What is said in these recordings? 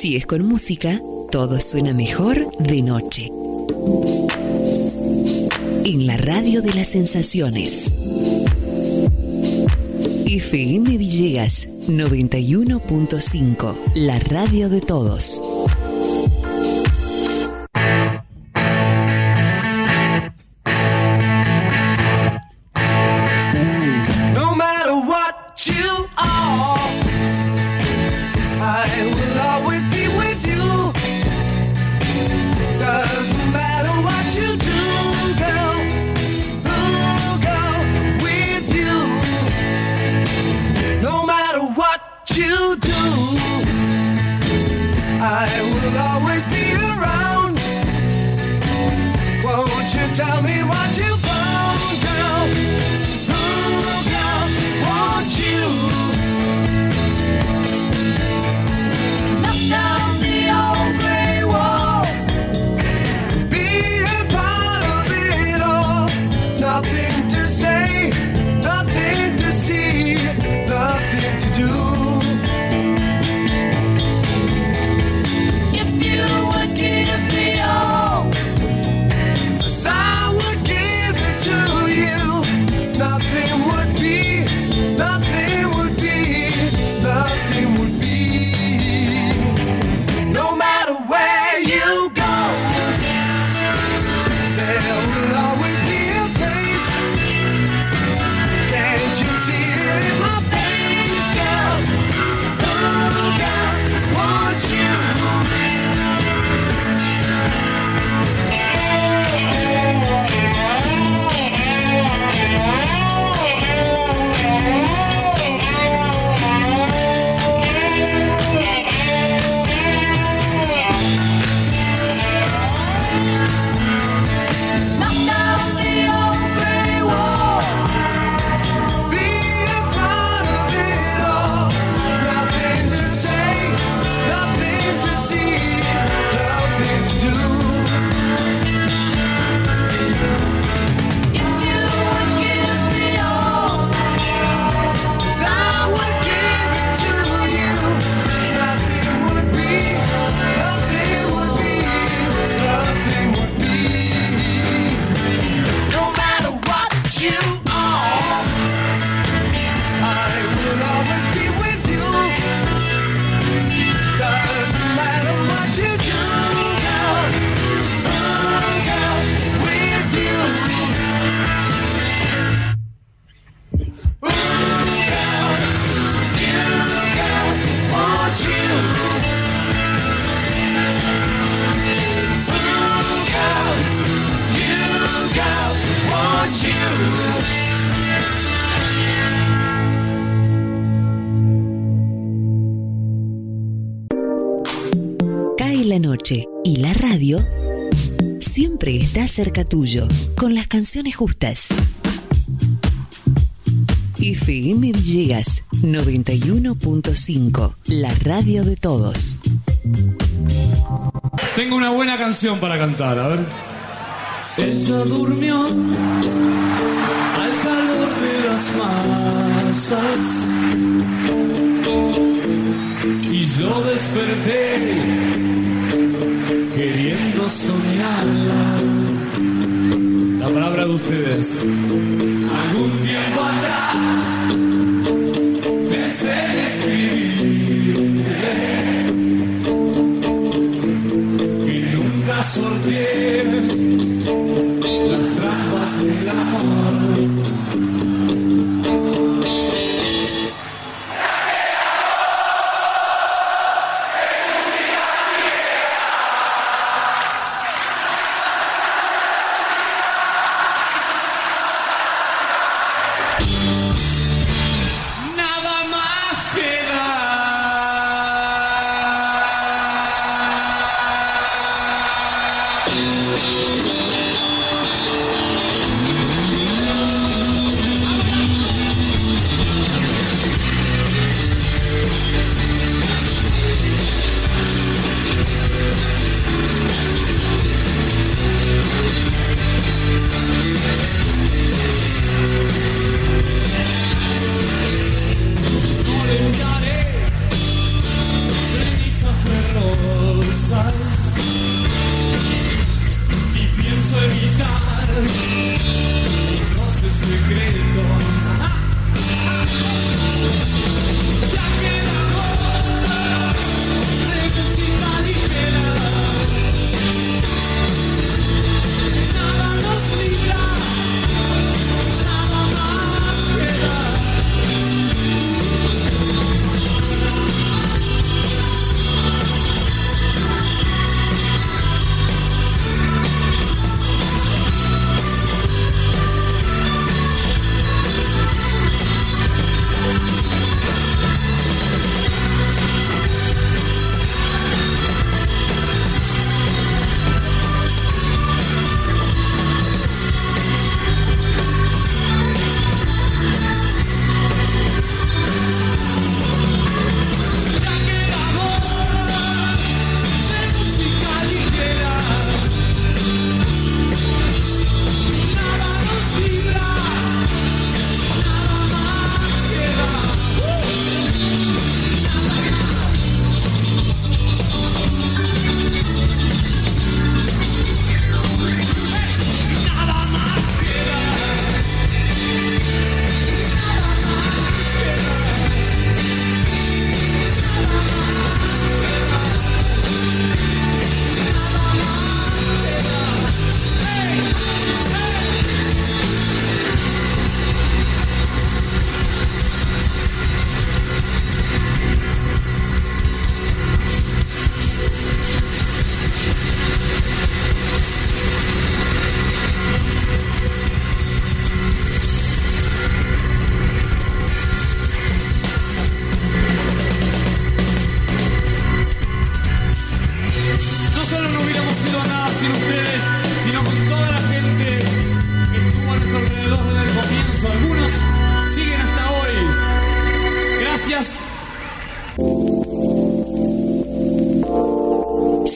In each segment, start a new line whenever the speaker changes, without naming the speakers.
Si es con música, todo suena mejor de noche. En la radio de las sensaciones. FM Villegas 91.5, la radio de todos.
Tell me what you found, girl. Ooh, girl, won't you knock down the old grey wall? Be a part of it all. Nothing to say, nothing to see, nothing to do. If you would give me all, I would give it to you. Nothing would be, nothing would be, nothing would be. No matter where you go, there will always be a place. Can't you see it in my face, girl? Oh, girl, won't you?
Cae la noche y la radio siempre está cerca tuyo, con las canciones justas. FM Villegas 91.5, la radio de todos.
Tengo una buena canción para cantar, a ver.
Ella durmió al calor de las masas y yo desperté queriendo soñarla.
La palabra de ustedes.
Algún tiempo atrás pensé en escribirle que nunca sorteé las trampas del amor.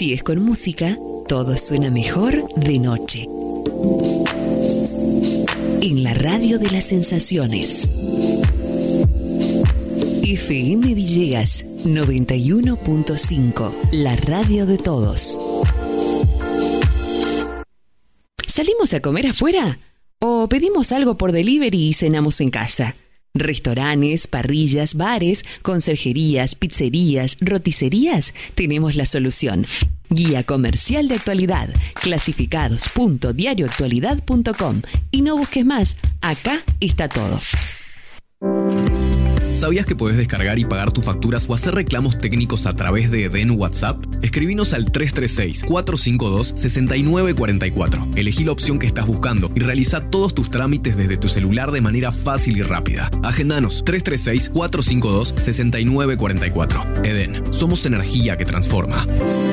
Si es con música, todo suena mejor de noche. En la radio de las sensaciones. FM Villegas 91.5, la radio de todos. ¿Salimos a comer afuera? ¿O pedimos algo por delivery y cenamos en casa? Restaurantes, parrillas, bares, conserjerías, pizzerías, roticerías, tenemos la solución. Guía comercial de actualidad, clasificados.diarioactualidad.com. Y no busques más, acá está todo.
¿Sabías que podés descargar y pagar tus facturas o hacer reclamos técnicos a través de Eden WhatsApp? Escribinos al 336-452-6944. Elegí la opción que estás buscando y realiza todos tus trámites desde tu celular de manera fácil y rápida. Agendanos 336-452-6944. Eden, somos energía que transforma.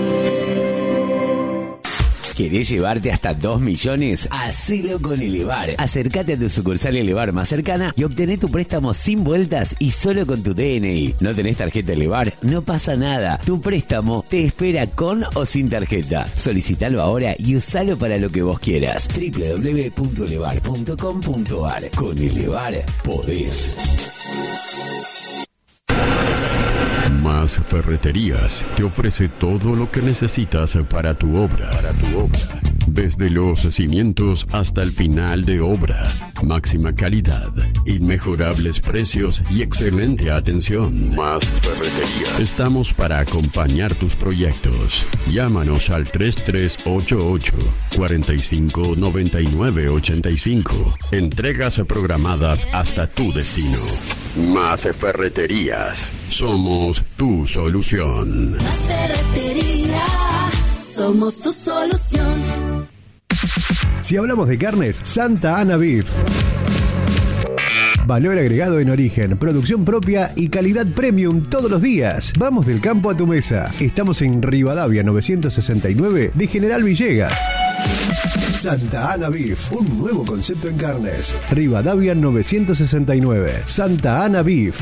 ¿Querés llevarte hasta 2 millones? Hacelo con Elevar. Acércate a tu sucursal Elevar más cercana y obtené tu préstamo sin vueltas y solo con tu DNI. ¿No tenés tarjeta Elevar? No pasa nada. Tu préstamo te espera con o sin tarjeta. Solicítalo ahora y usalo para lo que vos quieras. www.elevar.com.ar. Con Elevar podés.
Más Ferreterías te ofrece todo lo que necesitas para tu obra. Desde los cimientos hasta el final de obra. Máxima calidad, inmejorables precios y excelente atención. Más Ferreterías. Estamos para acompañar tus proyectos. Llámanos al 3388-459985. Entregas programadas hasta tu destino. Más Ferreterías. Somos tu solución.
Más Ferretería. Somos tu solución.
Si hablamos de carnes, Santa Ana Beef. Valor agregado en origen, producción propia y calidad premium todos los días. Vamos del campo a tu mesa. Estamos en Rivadavia 969 de General Villegas. Santa Ana Beef, un nuevo concepto en carnes. Rivadavia 969. Santa Ana Beef.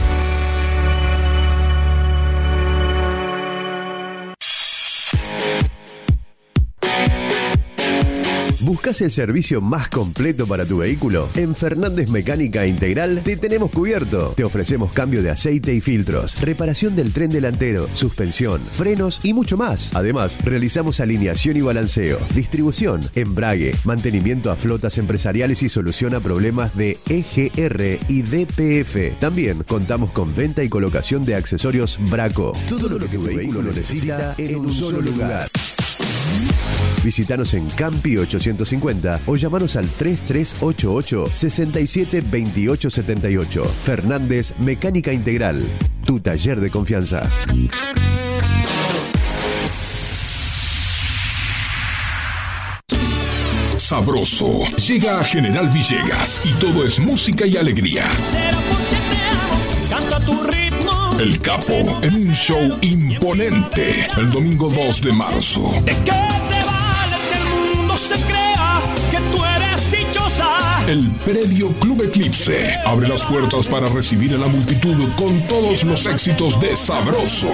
¿Buscas el servicio más completo para tu vehículo? En Fernández Mecánica Integral te tenemos cubierto. Te ofrecemos cambio de aceite y filtros, reparación del tren delantero, suspensión, frenos y mucho más. Además, realizamos alineación y balanceo, distribución, embrague, mantenimiento a flotas empresariales y solución a problemas de EGR y DPF. También contamos con venta y colocación de accesorios Braco. Todo lo que tu vehículo necesita en un solo lugar. Visítanos en Campi 850 o llamanos al 3388 67 28 78. Fernández Mecánica Integral, tu taller de confianza.
Sabroso llega a General Villegas y todo es música y alegría.
Canta tu ritmo.
El Capo en un show imponente el domingo 2 de marzo.
¿De qué te vale que el mundo se crea que tú eres dichosa?
El predio Club Eclipse abre las puertas para recibir a la multitud con todos los éxitos de Sabroso.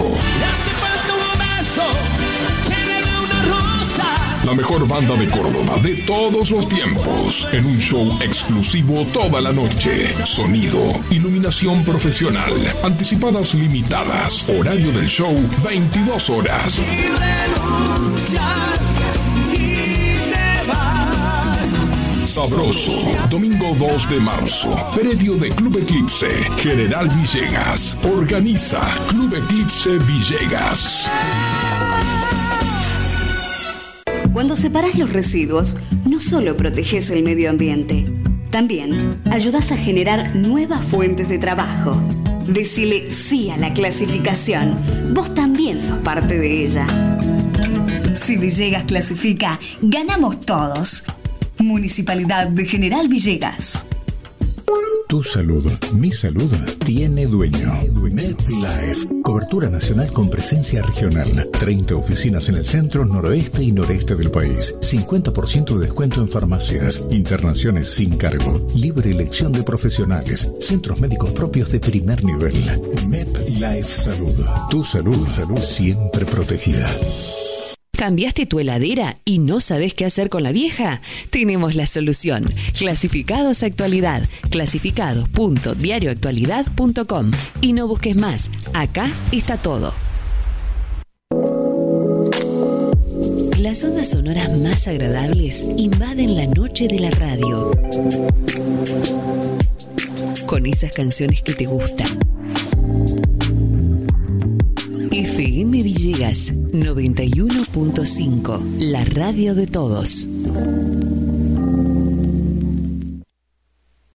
La mejor banda de Córdoba de todos los tiempos, en un show exclusivo toda la noche. Sonido, iluminación profesional, anticipadas limitadas, horario del show 22 horas.
Y renuncias y te vas.
Sabroso, domingo 2 de marzo, predio de Club Eclipse, General Villegas. Organiza Club Eclipse Villegas.
Cuando separás los residuos, no solo proteges el medio ambiente, también ayudas a generar nuevas fuentes de trabajo. Decile sí a la clasificación. Vos también sos parte de ella. Si Villegas clasifica, ganamos todos. Municipalidad de General Villegas.
Tu salud, mi salud, tiene dueño. MedLife, cobertura nacional con presencia regional. 30 oficinas en el centro, noroeste y noreste del país. 50% de descuento en farmacias. Internaciones sin cargo. Libre elección de profesionales. Centros médicos propios de primer nivel. MedLife Salud. Tu salud siempre protegida.
¿Cambiaste tu heladera y no sabes qué hacer con la vieja? Tenemos la solución. Clasificados Actualidad. Clasificados.diarioactualidad.com. Y no busques más. Acá está todo. Las ondas sonoras más agradables invaden la noche de la radio. Con esas canciones que te gustan. FM Villegas 91.5, la radio de todos.